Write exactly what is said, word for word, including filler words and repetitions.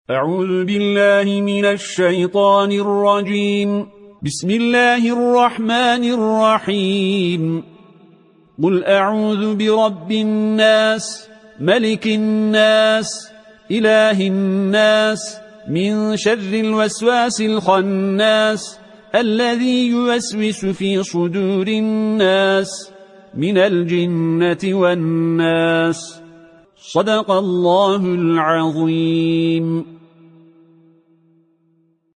أعوذ بالله من الشيطان الرجيم. بسم الله الرحمن الرحيم. قل أعوذ برب الناس، ملك الناس، إله الناس، من شر الوسواس الخناس، الذي يوسوس في صدور الناس من الجنة والناس. صدق الله العظيم.